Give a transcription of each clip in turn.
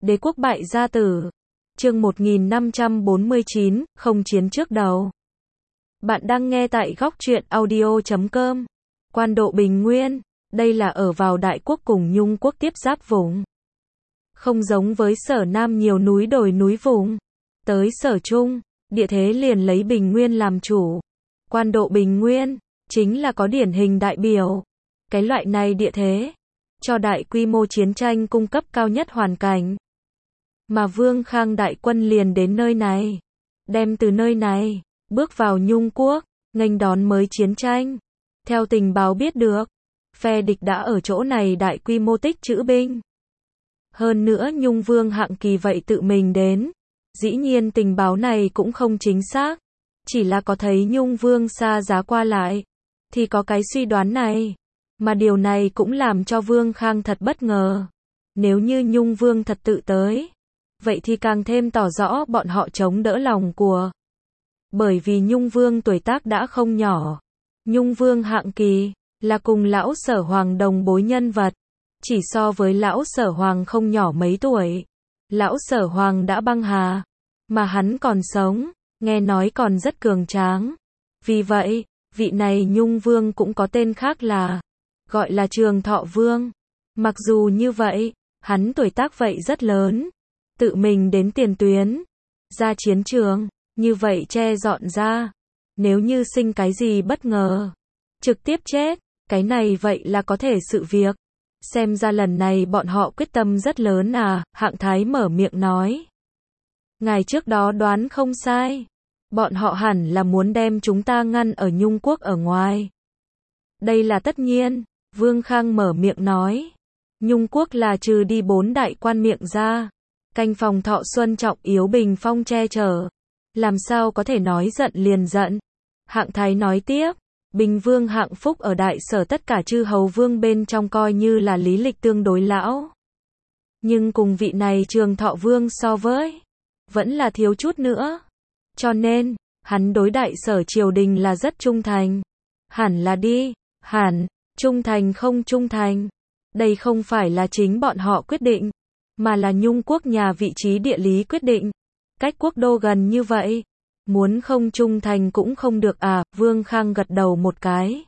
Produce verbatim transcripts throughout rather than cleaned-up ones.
Đế quốc bại gia tử. Chương một nghìn năm trăm bốn mươi chín, không chiến trước đầu. Bạn đang nghe tại góc truyện audio chấm com. Quan độ Bình Nguyên, đây là ở vào Đại Quốc cùng Nhung quốc tiếp giáp vùng. Không giống với Sở Nam nhiều núi đồi núi vùng. Tới Sở Trung, địa thế liền lấy Bình Nguyên làm chủ. Quan độ Bình Nguyên, chính là có điển hình đại biểu. Cái loại này địa thế, cho đại quy mô chiến tranh cung cấp cao nhất hoàn cảnh. Mà Vương Khang đại quân liền đến nơi này. Đem từ nơi này, bước vào Nhung quốc, nghênh đón mới chiến tranh. Theo tình báo biết được, phe địch đã ở chỗ này đại quy mô tích trữ binh. Hơn nữa Nhung Vương Hạng Kỳ vậy tự mình đến. Dĩ nhiên tình báo này cũng không chính xác. Chỉ là có thấy Nhung Vương xa giá qua lại. Thì có cái suy đoán này. Mà điều này cũng làm cho Vương Khang thật bất ngờ. Nếu như Nhung Vương thật tự tới, vậy thì càng thêm tỏ rõ bọn họ chống đỡ lòng của. Bởi vì Nhung Vương tuổi tác đã không nhỏ. Nhung Vương Hạng Kỳ, là cùng lão Sở Hoàng đồng bối nhân vật. Chỉ so với lão Sở Hoàng không nhỏ mấy tuổi. Lão Sở Hoàng đã băng hà. Mà hắn còn sống, nghe nói còn rất cường tráng. Vì vậy, vị này Nhung Vương cũng có tên khác là, gọi là Trường Thọ Vương. Mặc dù như vậy, hắn tuổi tác vậy rất lớn. Tự mình đến tiền tuyến, ra chiến trường, như vậy che dọn ra. Nếu như sinh cái gì bất ngờ, trực tiếp chết, cái này vậy là có thể sự việc. Xem ra lần này bọn họ quyết tâm rất lớn à, Hạng Thái mở miệng nói. Ngài trước đó đoán không sai. Bọn họ hẳn là muốn đem chúng ta ngăn ở Nhung quốc ở ngoài. Đây là tất nhiên, Vương Khang mở miệng nói. Nhung quốc là trừ đi bốn đại quan miệng ra. Canh phòng Thọ Xuân trọng yếu bình phong che chở. Làm sao có thể nói giận liền giận. Hạng Thái nói tiếp. Bình Vương Hạng Phúc ở đại sở tất cả chư hầu vương bên trong coi như là lý lịch tương đối lão. Nhưng cùng vị này Trường Thọ Vương so với, vẫn là thiếu chút nữa. Cho nên, hắn đối đại sở triều đình là rất trung thành. Hẳn là đi, hẳn, trung thành không trung thành. Đây không phải là chính bọn họ quyết định, mà là Nhung quốc nhà vị trí địa lý quyết định. Cách quốc đô gần như vậy, muốn không trung thành cũng không được à, Vương Khang gật đầu một cái.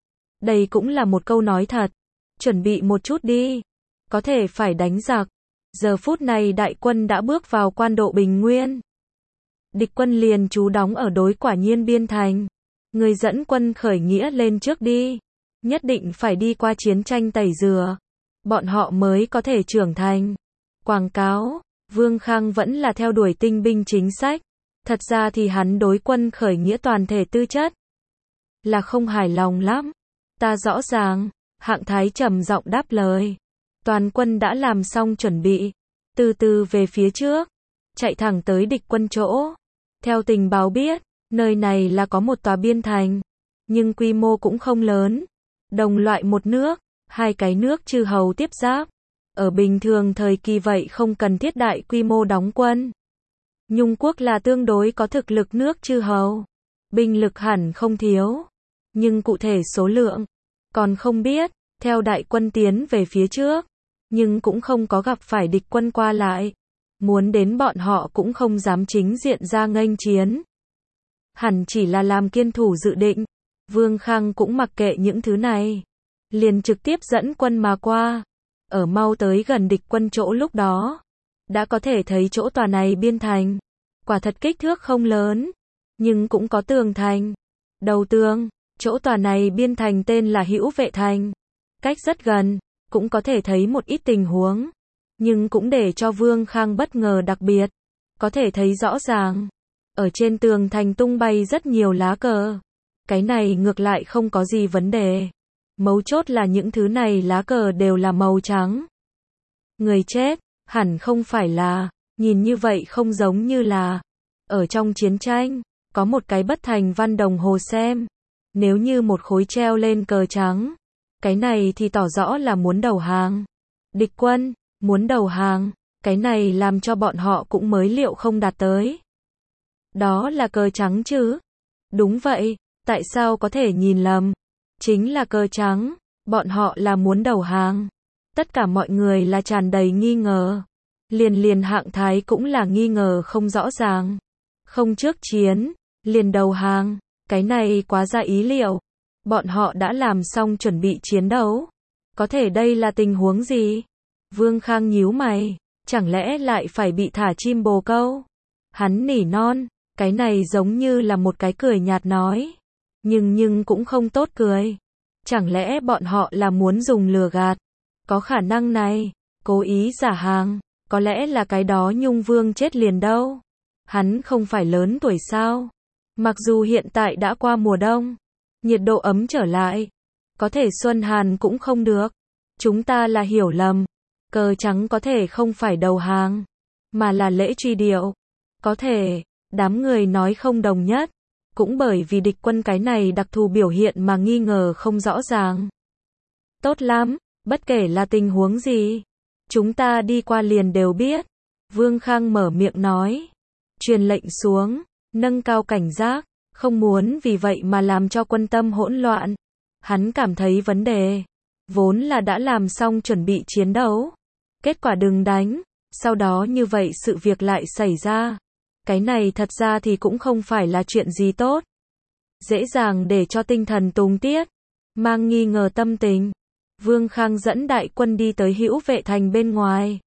Đây cũng là một câu nói thật. Chuẩn bị một chút đi. Có thể phải đánh giặc. Giờ phút này đại quân đã bước vào quan độ Bình Nguyên. Địch quân liền trú đóng ở đối Quả Nhiên biên thành. Người dẫn quân khởi nghĩa lên trước đi. Nhất định phải đi qua chiến tranh tẩy rửa. Bọn họ mới có thể trưởng thành. Quảng cáo, Vương Khang vẫn là theo đuổi tinh binh chính sách. Thật ra thì hắn đối quân khởi nghĩa toàn thể tư chất là không hài lòng lắm. Ta rõ ràng, Hạng Thái trầm giọng đáp lời. Toàn quân đã làm xong chuẩn bị. Từ từ về phía trước. Chạy thẳng tới địch quân chỗ. Theo tình báo biết, nơi này là có một tòa biên thành. Nhưng quy mô cũng không lớn. Đồng loại một nước, hai cái nước chư hầu tiếp giáp. Ở bình thường thời kỳ vậy không cần thiết đại quy mô đóng quân. Nhung quốc là tương đối có thực lực nước chư hầu. Binh lực hẳn không thiếu. Nhưng cụ thể số lượng, còn không biết. Theo đại quân tiến về phía trước. Nhưng cũng không có gặp phải địch quân qua lại. Muốn đến bọn họ cũng không dám chính diện ra nghênh chiến. Hẳn chỉ là làm kiên thủ dự định. Vương Khang cũng mặc kệ những thứ này. Liền trực tiếp dẫn quân mà qua. Ở mau tới gần địch quân chỗ lúc đó. Đã có thể thấy chỗ tòa này biên thành. Quả thật kích thước không lớn. Nhưng cũng có tường thành. Đầu tường, chỗ tòa này biên thành tên là Hữu Vệ Thành. Cách rất gần, cũng có thể thấy một ít tình huống. Nhưng cũng để cho Vương Khang bất ngờ đặc biệt. Có thể thấy rõ ràng. Ở trên tường thành tung bay rất nhiều lá cờ. Cái này ngược lại không có gì vấn đề. Mấu chốt là những thứ này lá cờ đều là màu trắng. Người chết, hẳn không phải là, nhìn như vậy không giống như là. Ở trong chiến tranh, có một cái bất thành văn đồng hồ xem. Nếu như một khối treo lên cờ trắng, cái này thì tỏ rõ là muốn đầu hàng. Địch quân, muốn đầu hàng, cái này làm cho bọn họ cũng mới liệu không đạt tới. Đó là cờ trắng chứ? Đúng vậy, tại sao có thể nhìn lầm? Chính là cờ trắng, bọn họ là muốn đầu hàng. Tất cả mọi người là tràn đầy nghi ngờ. Liền liền Hạng Thái cũng là nghi ngờ không rõ ràng. Không trước chiến, liền đầu hàng, cái này quá ra ý liệu. Bọn họ đã làm xong chuẩn bị chiến đấu. Có thể đây là tình huống gì? Vương Khang nhíu mày, chẳng lẽ lại phải bị thả chim bồ câu? Hắn nỉ non, cái này giống như là một cái cười nhạt nói. Nhưng nhưng cũng không tốt cười. Chẳng lẽ bọn họ là muốn dùng lừa gạt? Có khả năng này, cố ý giả hàng, có lẽ là cái đó Nhung Vương chết liền đâu. Hắn không phải lớn tuổi sao? Mặc dù hiện tại đã qua mùa đông, nhiệt độ ấm trở lại, có thể xuân hàn cũng không được. Chúng ta là hiểu lầm. Cờ trắng có thể không phải đầu hàng, mà là lễ truy điệu. Có thể, đám người nói không đồng nhất, cũng bởi vì địch quân cái này đặc thù biểu hiện mà nghi ngờ không rõ ràng. Tốt lắm, bất kể là tình huống gì, chúng ta đi qua liền đều biết. Vương Khang mở miệng nói, truyền lệnh xuống, nâng cao cảnh giác, không muốn vì vậy mà làm cho quân tâm hỗn loạn. Hắn cảm thấy vấn đề, vốn là đã làm xong chuẩn bị chiến đấu. Kết quả đừng đánh, sau đó như vậy sự việc lại xảy ra. Cái này thật ra thì cũng không phải là chuyện gì tốt. Dễ dàng để cho tinh thần tùng tiết, mang nghi ngờ tâm tình. Vương Khang dẫn đại quân đi tới Hữu Vệ thành bên ngoài.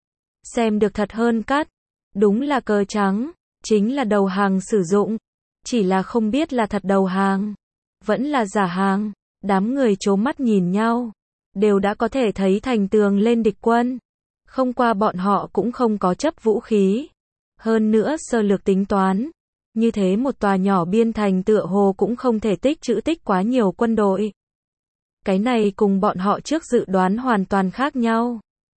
Xem được thật hơn cắt, đúng là cờ trắng, chính là đầu hàng sử dụng. Chỉ là không biết là thật đầu hàng, vẫn là giả hàng. Đám người trố mắt nhìn nhau, đều đã có thể thấy thành tường lên địch quân. Không qua bọn họ cũng không có chấp vũ khí. Hơn nữa sơ lược tính toán, như thế một tòa nhỏ biên thành tựa hồ cũng không thể tích trữ tích quá nhiều quân đội. Cái này cùng bọn họ trước dự đoán hoàn toàn khác nhau.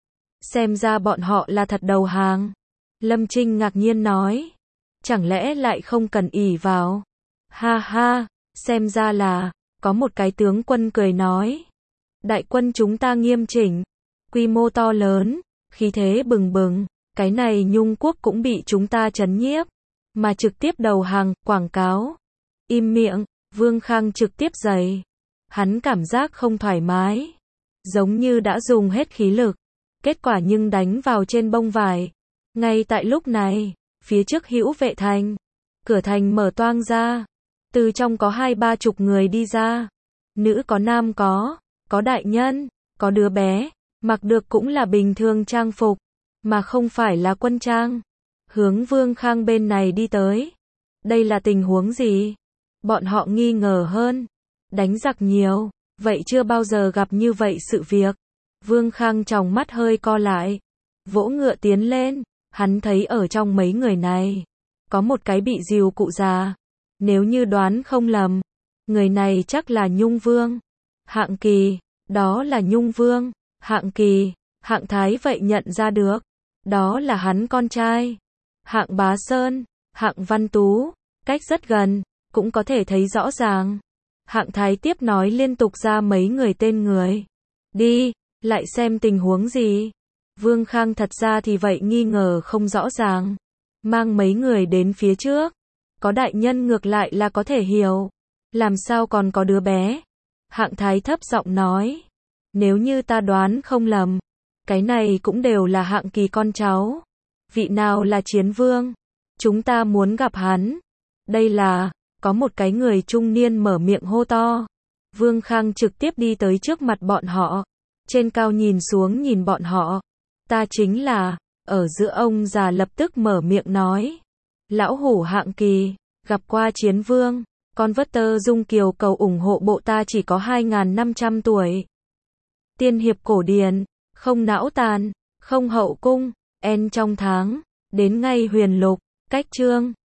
Xem ra bọn họ là thật đầu hàng. Lâm Trinh ngạc nhiên nói. Chẳng lẽ lại không cần ỷ vào? Ha ha, xem ra là, có một cái tướng quân cười nói. Đại quân chúng ta nghiêm chỉnh, quy mô to lớn, khí thế bừng bừng. Cái này Nhung quốc cũng bị chúng ta trấn nhiếp, mà trực tiếp đầu hàng, quảng cáo. Im miệng, Vương Khang trực tiếp giày. Hắn cảm giác không thoải mái, giống như đã dùng hết khí lực, kết quả nhưng đánh vào trên bông vải. Ngay tại lúc này, phía trước Hữu Vệ thành, cửa thành mở toang ra, từ trong có hai ba chục người đi ra, nữ có nam có, có đại nhân, có đứa bé, mặc được cũng là bình thường trang phục, mà không phải là quân trang, hướng Vương Khang bên này đi tới. Đây là tình huống gì? Bọn họ nghi ngờ hơn. Đánh giặc nhiều, vậy chưa bao giờ gặp như vậy sự việc. Vương Khang tròng mắt hơi co lại, vỗ ngựa tiến lên, hắn thấy ở trong mấy người này, có một cái bị dìu cụ già. Nếu như đoán không lầm, người này chắc là Nhung Vương. Hạng Kỳ, đó là Nhung Vương. Hạng Kỳ, Hạng Thái vậy nhận ra được, đó là hắn con trai. Hạng Bá Sơn, Hạng Văn Tú, cách rất gần, cũng có thể thấy rõ ràng. Hạng Thái tiếp nói liên tục ra mấy người tên người. Đi, lại xem tình huống gì. Vương Khang thật ra thì vậy nghi ngờ không rõ ràng. Mang mấy người đến phía trước. Có đại nhân ngược lại là có thể hiểu. Làm sao còn có đứa bé? Hạng Thái thấp giọng nói. Nếu như ta đoán không lầm, cái này cũng đều là Hạng Kỳ con cháu. Vị nào là chiến vương? Chúng ta muốn gặp hắn. Đây là... Có một cái người trung niên mở miệng hô to. Vương Khang trực tiếp đi tới trước mặt bọn họ. Trên cao nhìn xuống nhìn bọn họ. Ta chính là, ở giữa ông già lập tức mở miệng nói. Lão hủ Hạng Kỳ, gặp qua chiến vương. Con vất tơ dung kiều cầu ủng hộ bộ ta chỉ có hai nghìn năm trăm tuổi. Tiên hiệp cổ điển, không não tàn, không hậu cung, en trong tháng, đến ngay huyền lục, cách chương.